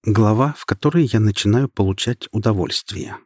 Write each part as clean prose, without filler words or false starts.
Глава, в которой я начинаю получать удовольствие.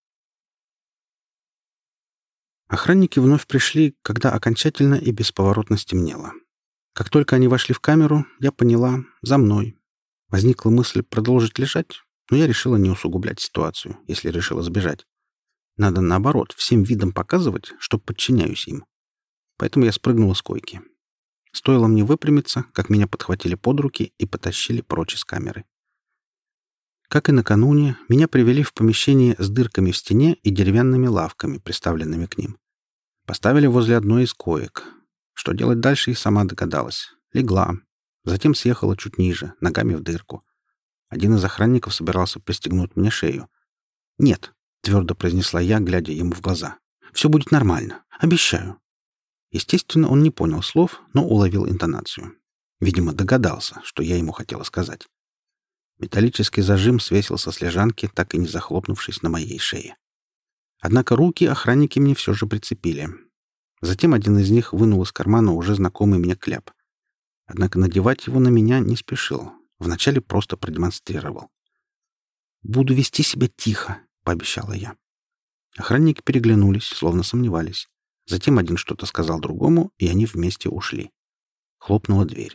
Охранники вновь пришли, когда окончательно и бесповоротно стемнело. Как только они вошли в камеру, я поняла — за мной. Возникла мысль продолжить лежать, но я решила не усугублять ситуацию, если решила сбежать. Надо, наоборот, всем видом показывать, что подчиняюсь им. Поэтому я спрыгнула с койки. Стоило мне выпрямиться, как меня подхватили под руки и потащили прочь из камеры. Как и накануне, меня привели в помещение с дырками в стене и деревянными лавками, приставленными к ним. Поставили возле одной из коек. Что делать дальше, и сама догадалась. Легла. Затем съехала чуть ниже, ногами в дырку. Один из охранников собирался пристегнуть мне шею. «Нет», — твердо произнесла я, глядя ему в глаза. «Все будет нормально. Обещаю». Естественно, он не понял слов, но уловил интонацию. Видимо, догадался, что я ему хотела сказать. Металлический зажим свесился с лежанки, так и не захлопнувшись на моей шее. Однако руки охранники мне все же прицепили. Затем один из них вынул из кармана уже знакомый мне кляп. Однако надевать его на меня не спешил. Вначале просто продемонстрировал. «Буду вести себя тихо», — пообещала я. Охранники переглянулись, словно сомневались. Затем один что-то сказал другому, и они вместе ушли. Хлопнула дверь.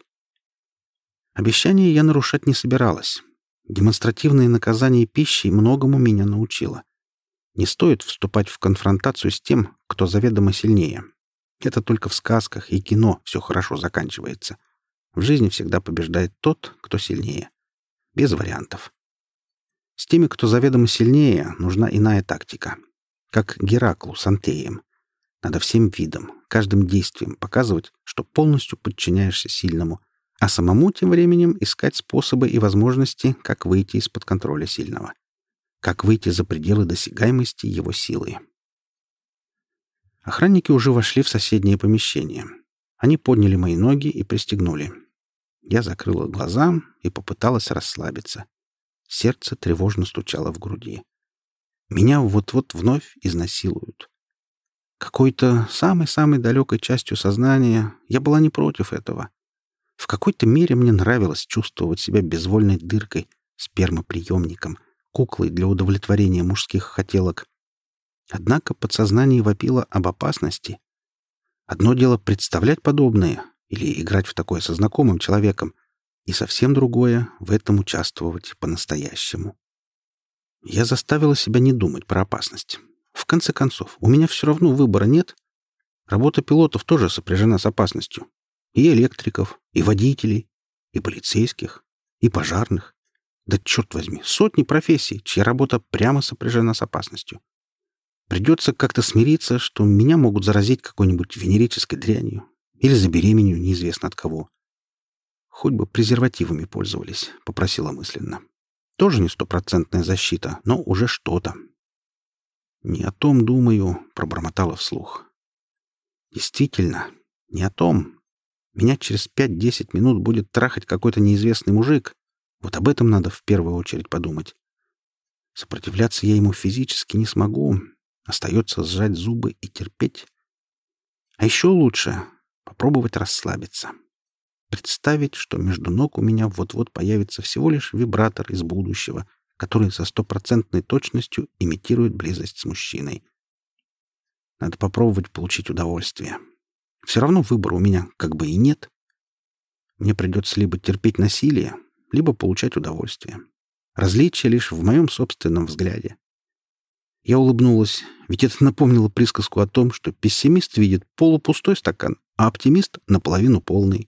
Обещание я нарушать не собиралась. Демонстративное наказание пищей многому меня научило. Не стоит вступать в конфронтацию с тем, кто заведомо сильнее. Это только в сказках и кино все хорошо заканчивается. В жизни всегда побеждает тот, кто сильнее. Без вариантов. С теми, кто заведомо сильнее, нужна иная тактика. Как Гераклу с Антеем. Надо всем видом, каждым действием показывать, что полностью подчиняешься сильному, а самому тем временем искать способы и возможности, как выйти из-под контроля сильного, как выйти за пределы досягаемости его силы. Охранники уже вошли в соседнее помещение. Они подняли мои ноги и пристегнули. Я закрыла глаза и попыталась расслабиться. Сердце тревожно стучало в груди. Меня вот-вот вновь изнасилуют. Какой-то самой-самой далекой частью сознания я была не против этого. В какой-то мере мне нравилось чувствовать себя безвольной дыркой, спермоприемником, куклой для удовлетворения мужских хотелок. Однако подсознание вопило об опасности. Одно дело представлять подобное или играть в такое со знакомым человеком, и совсем другое — в этом участвовать по-настоящему. Я заставила себя не думать про опасность. В конце концов, у меня все равно выбора нет. Работа пилотов тоже сопряжена с опасностью. И электриков, и водителей, и полицейских, и пожарных. Да черт возьми, сотни профессий, чья работа прямо сопряжена с опасностью. Придется как-то смириться, что меня могут заразить какой-нибудь венерической дрянью или забеременю неизвестно от кого. Хоть бы презервативами пользовались, попросила мысленно. Тоже не стопроцентная защита, но уже что-то. «Не о том думаю», — пробормотала вслух. «Действительно, не о том. Меня через 5-10 минут будет трахать какой-то неизвестный мужик. Вот об этом надо в первую очередь подумать. Сопротивляться я ему физически не смогу. Остается сжать зубы и терпеть. А еще лучше попробовать расслабиться. Представить, что между ног у меня вот-вот появится всего лишь вибратор из будущего, который со стопроцентной точностью имитирует близость с мужчиной. Надо попробовать получить удовольствие. Все равно выбора у меня как бы и нет. Мне придется либо терпеть насилие, либо получать удовольствие. Различие лишь в моем собственном взгляде. Я улыбнулась, ведь это напомнило присказку о том, что пессимист видит полупустой стакан, а оптимист — наполовину полный.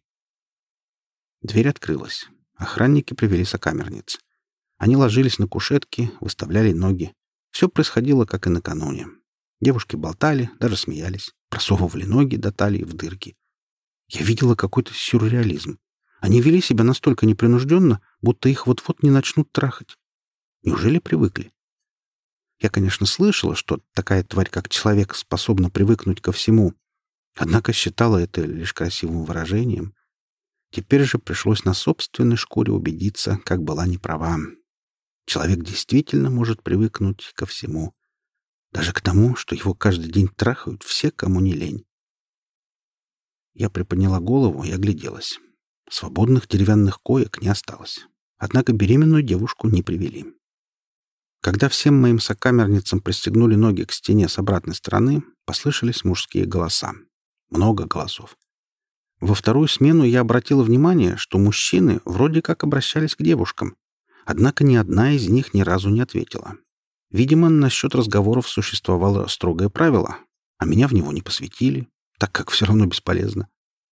Дверь открылась. Охранники привели сокамерниц. Они ложились на кушетки, выставляли ноги. Все происходило, как и накануне. Девушки болтали, даже смеялись, просовывали ноги до талии в дырки. Я видела какой-то сюрреализм. Они вели себя настолько непринужденно, будто их вот-вот не начнут трахать. Неужели привыкли? Я, конечно, слышала, что такая тварь, как человек, способна привыкнуть ко всему, однако считала это лишь красивым выражением. Теперь же пришлось на собственной шкуре убедиться, как была неправа. Человек действительно может привыкнуть ко всему. Даже к тому, что его каждый день трахают все, кому не лень. Я приподняла голову и огляделась. Свободных деревянных коек не осталось. Однако беременную девушку не привели. Когда всем моим сокамерницам пристегнули ноги к стене с обратной стороны, послышались мужские голоса. Много голосов. Во вторую смену я обратила внимание, что мужчины вроде как обращались к девушкам. Однако ни одна из них ни разу не ответила. Видимо, насчет разговоров существовало строгое правило, а меня в него не посвятили, так как все равно бесполезно.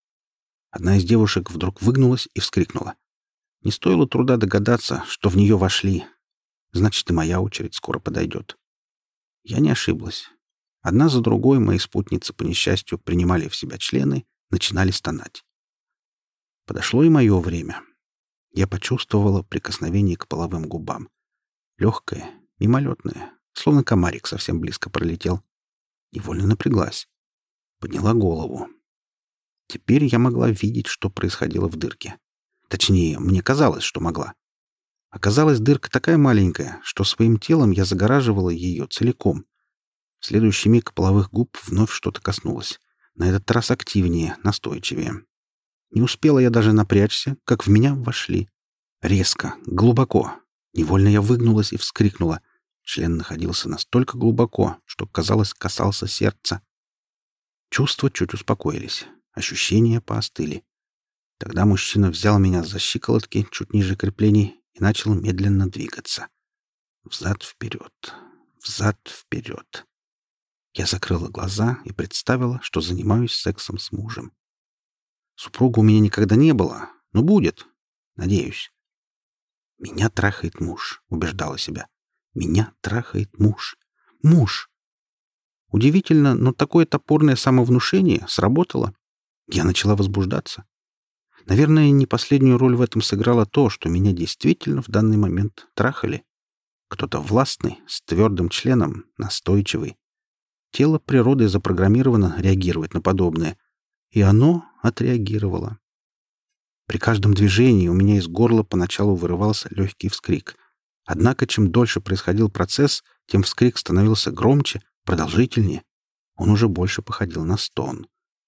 Одна из девушек вдруг выгнулась и вскрикнула. Не стоило труда догадаться, что в нее вошли. Значит, и моя очередь скоро подойдет. Я не ошиблась. Одна за другой мои спутницы, по несчастью, принимали в себя члены, начинали стонать. Подошло и мое время. Я почувствовала прикосновение к половым губам. Легкое, мимолетное, словно комарик совсем близко пролетел. Невольно напряглась. Подняла голову. Теперь я могла видеть, что происходило в дырке. Точнее, мне казалось, что могла. Оказалось, дырка такая маленькая, что своим телом я загораживала ее целиком. В следующий миг половых губ вновь что-то коснулось. На этот раз активнее, настойчивее. Не успела я даже напрячься, как в меня вошли. Резко, глубоко. Невольно я выгнулась и вскрикнула. Член находился настолько глубоко, что, казалось, касался сердца. Чувства чуть успокоились. Ощущения поостыли. Тогда мужчина взял меня за щиколотки чуть ниже креплений и начал медленно двигаться. Взад-вперед, взад-вперед. Я закрыла глаза и представила, что занимаюсь сексом с мужем. Супруга у меня никогда не было, но будет. Надеюсь. «Меня трахает муж», — убеждала себя. «Меня трахает муж. Муж!» Удивительно, но такое топорное самовнушение сработало. Я начала возбуждаться. Наверное, не последнюю роль в этом сыграло то, что меня действительно в данный момент трахали. Кто-то властный, с твердым членом, настойчивый. Тело природой запрограммировано реагировать на подобное. И оно отреагировало. При каждом движении у меня из горла поначалу вырывался легкий вскрик. Однако, чем дольше происходил процесс, тем вскрик становился громче, продолжительнее. Он уже больше походил на стон.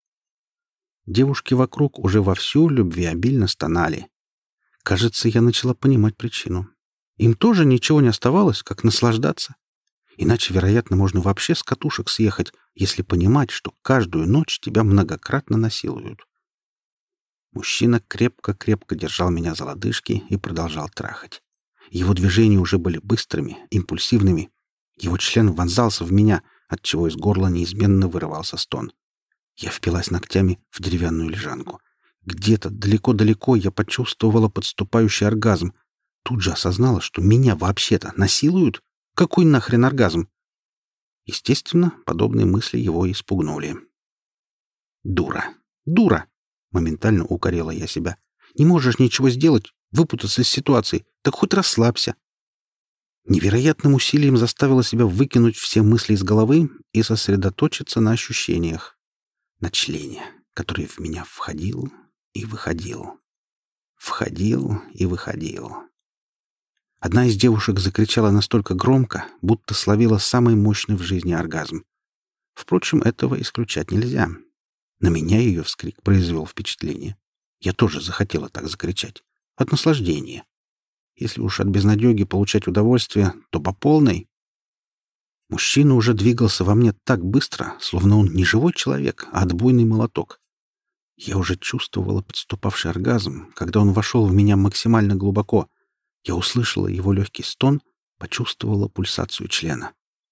Девушки вокруг уже вовсю любвеобильно стонали. Кажется, я начала понимать причину. Им тоже ничего не оставалось, как наслаждаться. Иначе, вероятно, можно вообще с катушек съехать, если понимать, что каждую ночь тебя многократно насилуют. Мужчина крепко-крепко держал меня за лодыжки и продолжал трахать. Его движения уже были быстрыми, импульсивными. Его член вонзался в меня, отчего из горла неизменно вырывался стон. Я впилась ногтями в деревянную лежанку. Где-то далеко-далеко я почувствовала подступающий оргазм. Тут же осознала, что меня вообще-то насилуют. Какой нахрен оргазм? Естественно, подобные мысли его испугнули. «Дура! Дура!» — моментально укорила я себя. «Не можешь ничего сделать, выпутаться из ситуации, так хоть расслабься». Невероятным усилием заставила себя выкинуть все мысли из головы и сосредоточиться на ощущениях. На члене, который в меня входил и выходил. Входил и выходил. Одна из девушек закричала настолько громко, будто словила самый мощный в жизни оргазм. Впрочем, этого исключать нельзя. На меня ее вскрик произвел впечатление. Я тоже захотела так закричать. От наслаждения. Если уж от безнадеги получать удовольствие, то по полной. Мужчина уже двигался во мне так быстро, словно он не живой человек, а отбойный молоток. Я уже чувствовала подступавший оргазм, когда он вошел в меня максимально глубоко. Я услышала его легкий стон, почувствовала пульсацию члена.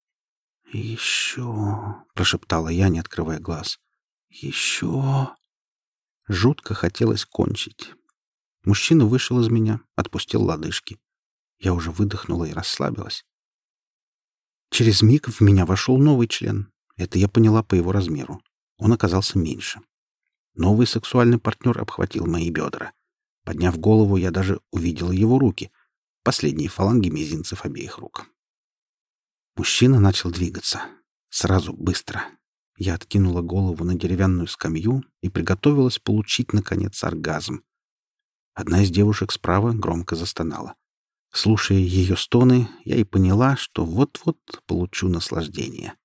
«Еще...» — прошептала я, не открывая глаз. «Еще...» Жутко хотелось кончить. Мужчина вышел из меня, отпустил лодыжки. Я уже выдохнула и расслабилась. Через миг в меня вошел новый член. Это я поняла по его размеру. Он оказался меньше. Новый сексуальный партнер обхватил мои бедра. Подняв голову, я даже увидела его руки. Последние фаланги мизинцев обеих рук. Мужчина начал двигаться. Сразу быстро. Я откинула голову на деревянную скамью и приготовилась получить, наконец, оргазм. Одна из девушек справа громко застонала. Слушая ее стоны, я и поняла, что вот-вот получу наслаждение.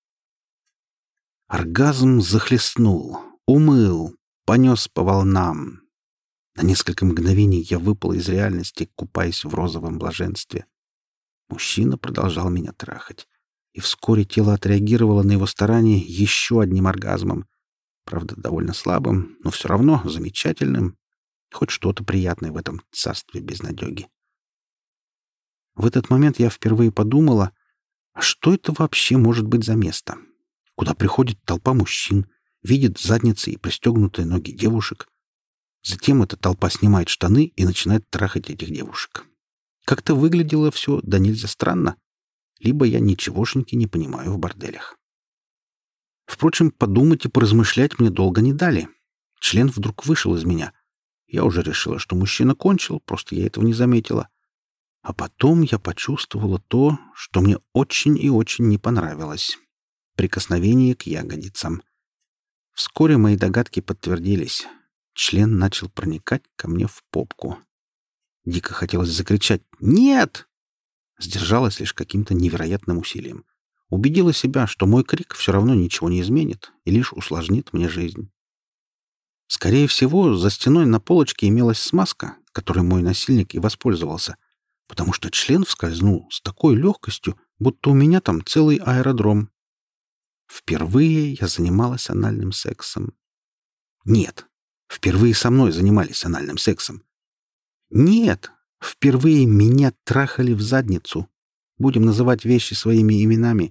Оргазм захлестнул, умыл, понес по волнам. На несколько мгновений я выпал из реальности, купаясь в розовом блаженстве. Мужчина продолжал меня трахать. И вскоре тело отреагировало на его старание еще одним оргазмом. Правда, довольно слабым, но все равно замечательным. Хоть что-то приятное в этом царстве безнадеги. В этот момент я впервые подумала, а что это вообще может быть за место? Куда приходит толпа мужчин, видит задницы и пристегнутые ноги девушек. Затем эта толпа снимает штаны и начинает трахать этих девушек. Как-то выглядело все да нельзя странно. Либо я ничегошеньки не понимаю в борделях. Впрочем, подумать и поразмышлять мне долго не дали. Член вдруг вышел из меня. Я уже решила, что мужчина кончил, просто я этого не заметила. А потом я почувствовала то, что мне очень и очень не понравилось. Прикосновение к ягодицам. Вскоре мои догадки подтвердились. Член начал проникать ко мне в попку. Дико хотелось закричать «Нет!». Сдержалась лишь каким-то невероятным усилием. Убедила себя, что мой крик все равно ничего не изменит и лишь усложнит мне жизнь. Скорее всего, за стеной на полочке имелась смазка, которой мой насильник и воспользовался, потому что член вскользнул с такой легкостью, будто у меня там целый аэродром. Впервые я занималась анальным сексом. Нет, впервые со мной занимались анальным сексом. Нет, впервые меня трахали в задницу. Будем называть вещи своими именами.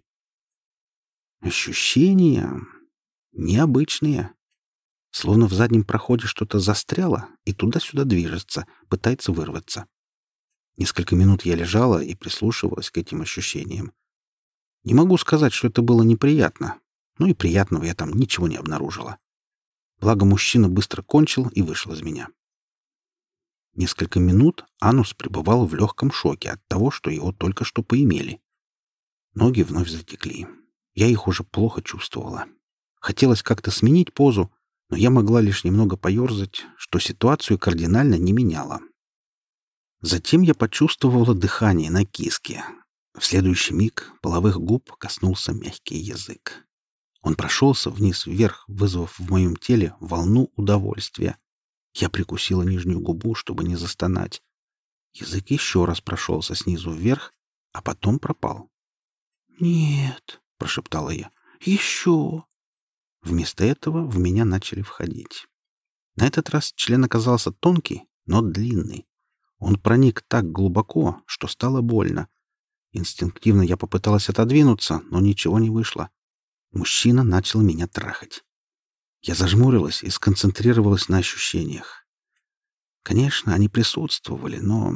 Ощущения необычные. Словно в заднем проходе что-то застряло и туда-сюда движется, пытается вырваться. Несколько минут я лежала и прислушивалась к этим ощущениям. Не могу сказать, что это было неприятно, но и приятного я там ничего не обнаружила. Благо мужчина быстро кончил и вышел из меня. Несколько минут анус пребывал в легком шоке от того, что его только что поимели. Ноги вновь затекли. Я их уже плохо чувствовала. Хотелось как-то сменить позу, но я могла лишь немного поерзать, что ситуацию кардинально не меняло. Затем я почувствовала дыхание на киске. В следующий миг половых губ коснулся мягкий язык. Он прошелся вниз-вверх, вызвав в моем теле волну удовольствия. Я прикусила нижнюю губу, чтобы не застонать. Язык еще раз прошелся снизу вверх, а потом пропал. «Нет», — прошептала я, — «еще». Вместо этого в меня начали входить. На этот раз член оказался тонкий, но длинный. Он проник так глубоко, что стало больно. Инстинктивно я попыталась отодвинуться, но ничего не вышло. Мужчина начал меня трахать. Я зажмурилась и сконцентрировалась на ощущениях. Конечно, они присутствовали, но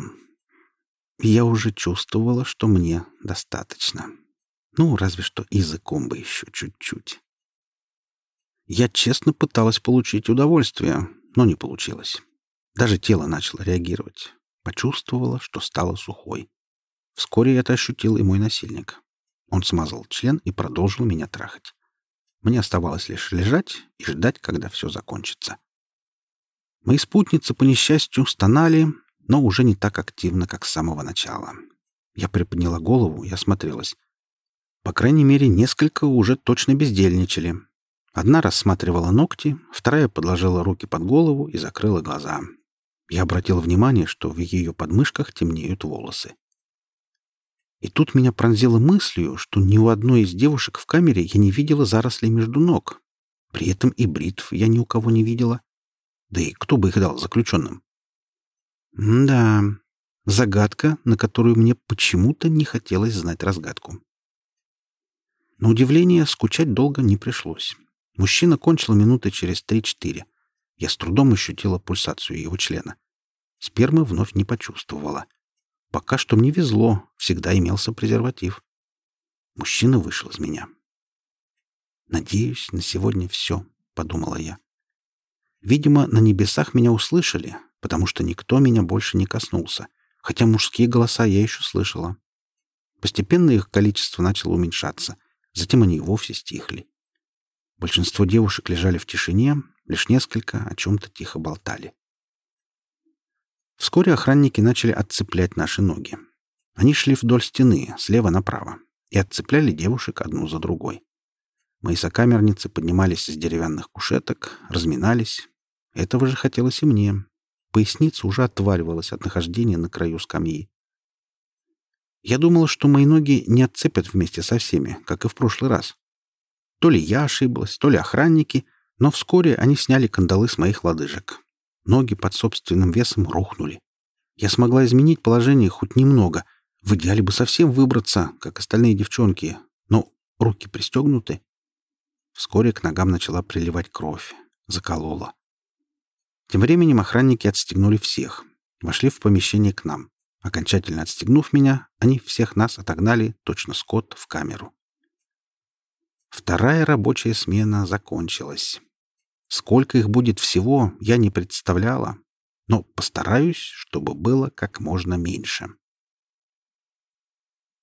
я уже чувствовала, что мне достаточно. Ну, разве что языком бы еще чуть-чуть. Я честно пыталась получить удовольствие, но не получилось. Даже тело начало реагировать. Почувствовала, что стало сухой. Вскоре это ощутил и мой насильник. Он смазал член и продолжил меня трахать. Мне оставалось лишь лежать и ждать, когда все закончится. Мои спутницы, по несчастью, стонали, но уже не так активно, как с самого начала. Я приподняла голову и осмотрелась. По крайней мере, несколько уже точно бездельничали. Одна рассматривала ногти, вторая подложила руки под голову и закрыла глаза. Я обратил внимание, что в ее подмышках темнеют волосы. И тут меня пронзило мыслью, что ни у одной из девушек в камере я не видела зарослей между ног. При этом и бритв я ни у кого не видела. Да и кто бы их дал заключенным? Да, загадка, на которую мне почему-то не хотелось знать разгадку. На удивление, скучать долго не пришлось. Мужчина кончил минуты через 3-4. Я с трудом ощутила пульсацию его члена. Спермы вновь не почувствовала. Пока что мне везло, всегда имелся презерватив. Мужчина вышел из меня. «Надеюсь, на сегодня все», — подумала я. Видимо, на небесах меня услышали, потому что никто меня больше не коснулся, хотя мужские голоса я еще слышала. Постепенно их количество начало уменьшаться, затем они и вовсе стихли. Большинство девушек лежали в тишине, лишь несколько о чем-то тихо болтали. Вскоре охранники начали отцеплять наши ноги. Они шли вдоль стены, слева направо, и отцепляли девушек одну за другой. Мои сокамерницы поднимались с деревянных кушеток, разминались. Этого же хотелось и мне. Поясница уже отваливалась от нахождения на краю скамьи. Я думала, что мои ноги не отцепят вместе со всеми, как и в прошлый раз. То ли я ошиблась, то ли охранники, но вскоре они сняли кандалы с моих лодыжек. Ноги под собственным весом рухнули. Я смогла изменить положение хоть немного. В идеале бы совсем выбраться, как остальные девчонки, но руки пристегнуты. Вскоре к ногам начала приливать кровь. Заколола. Тем временем охранники отстегнули всех. Вошли в помещение к нам. Окончательно отстегнув меня, они всех нас отогнали, точно скот, в камеру. Вторая рабочая смена закончилась. Сколько их будет всего, я не представляла, но постараюсь, чтобы было как можно меньше.